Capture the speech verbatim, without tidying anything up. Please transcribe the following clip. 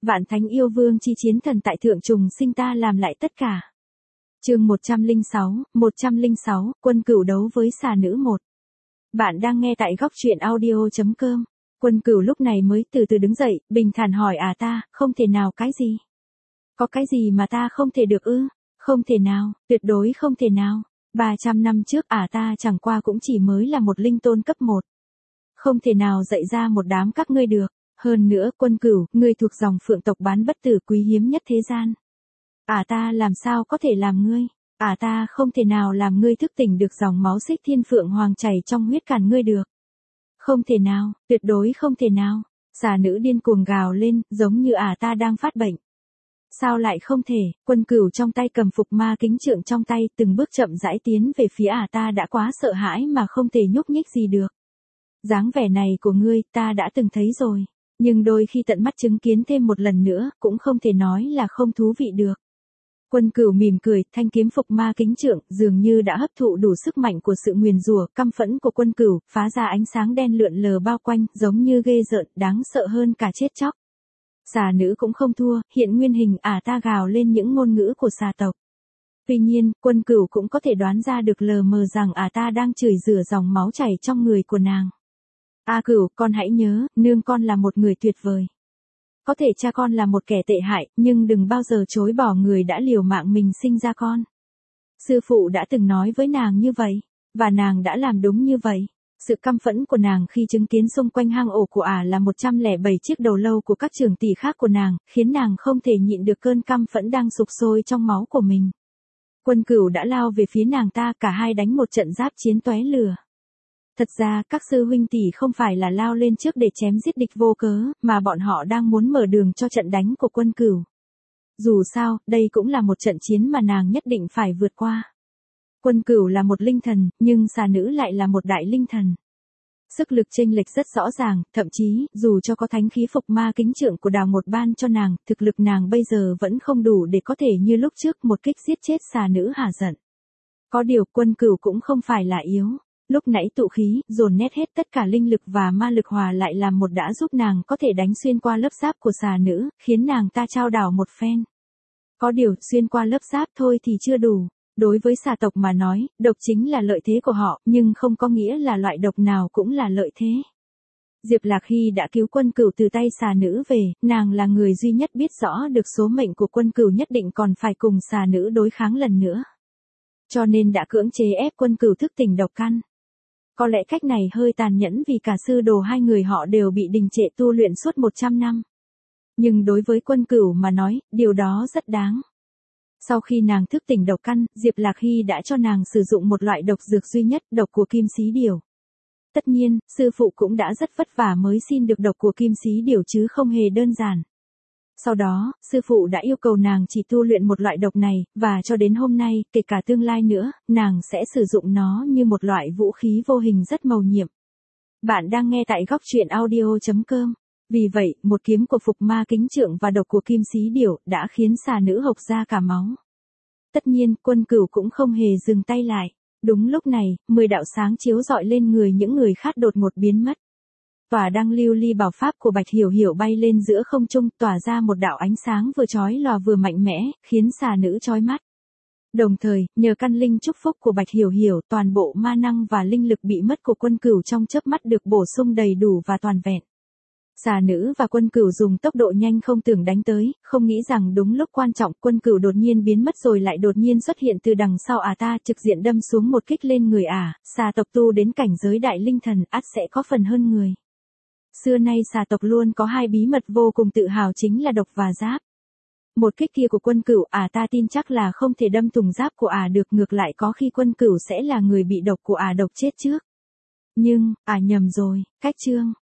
Vạn thánh yêu vương chi chiến thần tại thượng trùng sinh ta làm lại tất cả. Chương một trăm lẻ sáu, một trăm lẻ sáu, Quân Cửu đấu với xà nữ một. Bạn đang nghe tại góc truyện audio chấm com. Quân Cửu lúc này mới từ từ đứng dậy, bình thản hỏi à ta, không thể nào cái gì? Có cái gì mà ta không thể được ư? Không thể nào, tuyệt đối không thể nào. ba trăm năm trước à ta chẳng qua cũng chỉ mới là một linh tôn cấp một. Không thể nào dạy ra một đám các ngươi được. Hơn nữa, Quân Cửu, ngươi thuộc dòng phượng tộc bán bất tử quý hiếm nhất thế gian. À ta làm sao có thể làm ngươi? À ta không thể nào làm ngươi thức tỉnh được dòng máu xích thiên phượng hoàng chảy trong huyết càn ngươi được. Không thể nào, tuyệt đối không thể nào. Xà nữ điên cuồng gào lên, giống như à ta đang phát bệnh. Sao lại không thể? Quân Cửu trong tay cầm phục ma kính trượng trong tay, từng bước chậm rãi tiến về phía à ta đã quá sợ hãi mà không thể nhúc nhích gì được. Dáng vẻ này của ngươi, ta đã từng thấy rồi. Nhưng đôi khi tận mắt chứng kiến thêm một lần nữa, cũng không thể nói là không thú vị được. Quân Cửu mỉm cười, thanh kiếm phục ma kính trượng, dường như đã hấp thụ đủ sức mạnh của sự nguyền rủa, căm phẫn của Quân Cửu, phá ra ánh sáng đen lượn lờ bao quanh, giống như ghê rợn, đáng sợ hơn cả chết chóc. Xà nữ cũng không thua, hiện nguyên hình ả ta gào lên những ngôn ngữ của xà tộc. Tuy nhiên, Quân Cửu cũng có thể đoán ra được lờ mờ rằng ả ta đang chửi rủa dòng máu chảy trong người của nàng. A Cửu, con hãy nhớ, nương con là một người tuyệt vời. Có thể cha con là một kẻ tệ hại, nhưng đừng bao giờ chối bỏ người đã liều mạng mình sinh ra con. Sư phụ đã từng nói với nàng như vậy, và nàng đã làm đúng như vậy. Sự căm phẫn của nàng khi chứng kiến xung quanh hang ổ của ả là một trăm lẻ bảy chiếc đầu lâu của các trưởng tỷ khác của nàng, khiến nàng không thể nhịn được cơn căm phẫn đang sục sôi trong máu của mình. Quân Cửu đã lao về phía nàng ta, cả hai đánh một trận giáp chiến tóe lửa. Thật ra, các sư huynh tỷ không phải là lao lên trước để chém giết địch vô cớ, mà bọn họ đang muốn mở đường cho trận đánh của Quân Cửu. Dù sao, đây cũng là một trận chiến mà nàng nhất định phải vượt qua. Quân Cửu là một linh thần, nhưng xà nữ lại là một đại linh thần. Sức lực chênh lệch rất rõ ràng, thậm chí, dù cho có thánh khí phục ma kính trượng của Đào một ban cho nàng, thực lực nàng bây giờ vẫn không đủ để có thể như lúc trước một kích giết chết xà nữ hả giận. Có điều, Quân Cửu cũng không phải là yếu. Lúc nãy tụ khí, dồn nét hết tất cả linh lực và ma lực hòa lại làm một đã giúp nàng có thể đánh xuyên qua lớp giáp của xà nữ, khiến nàng ta trao đảo một phen. Có điều, xuyên qua lớp giáp thôi thì chưa đủ. Đối với xà tộc mà nói, độc chính là lợi thế của họ, nhưng không có nghĩa là loại độc nào cũng là lợi thế. Diệp Lạc Hy đã cứu Quân Cửu từ tay xà nữ về, nàng là người duy nhất biết rõ được số mệnh của Quân Cửu nhất định còn phải cùng xà nữ đối kháng lần nữa. Cho nên đã cưỡng chế ép Quân Cửu thức tỉnh độc căn. Có lẽ cách này hơi tàn nhẫn vì cả sư đồ hai người họ đều bị đình trệ tu luyện suốt một trăm năm. Nhưng đối với Quân Cửu mà nói, điều đó rất đáng. Sau khi nàng thức tỉnh độc căn, Diệp Lạc Hy đã cho nàng sử dụng một loại độc dược duy nhất, độc của kim xí điểu. Tất nhiên, sư phụ cũng đã rất vất vả mới xin được độc của kim xí điểu chứ không hề đơn giản. Sau đó, sư phụ đã yêu cầu nàng chỉ tu luyện một loại độc này, và cho đến hôm nay, kể cả tương lai nữa, nàng sẽ sử dụng nó như một loại vũ khí vô hình rất mầu nhiệm. Bạn đang nghe tại góc truyện audio chấm com. Vì vậy, một kiếm của phục ma kính trượng và độc của kim xí điểu đã khiến xà nữ hộc ra cả máu. Tất nhiên, Quân Cửu cũng không hề dừng tay lại. Đúng lúc này, mười đạo sáng chiếu rọi lên người những người khác đột ngột biến mất. Tỏa đăng lưu ly bảo pháp của Bạch Hiểu Hiểu bay lên giữa không trung, tỏa ra một đạo ánh sáng vừa chói lòa vừa mạnh mẽ, khiến xà nữ chói mắt. Đồng thời, nhờ căn linh chúc phúc của Bạch Hiểu Hiểu, toàn bộ ma năng và linh lực bị mất của Quân Cửu trong chớp mắt được bổ sung đầy đủ và toàn vẹn. Xà nữ và Quân Cửu dùng tốc độ nhanh không tưởng đánh tới, không nghĩ rằng đúng lúc quan trọng Quân Cửu đột nhiên biến mất rồi lại đột nhiên xuất hiện từ đằng sau ả ta, trực diện đâm xuống một kích lên người ả. Xà tộc tu đến cảnh giới đại linh thần ắt sẽ có phần hơn người. Xưa nay xà tộc luôn có hai bí mật vô cùng tự hào chính là độc và giáp. Một kích kia của Quân Cửu ả ta tin chắc là không thể đâm thủng giáp của ả được, ngược lại có khi Quân Cửu sẽ là người bị độc của ả độc chết trước. Nhưng, ả nhầm rồi, cách chương.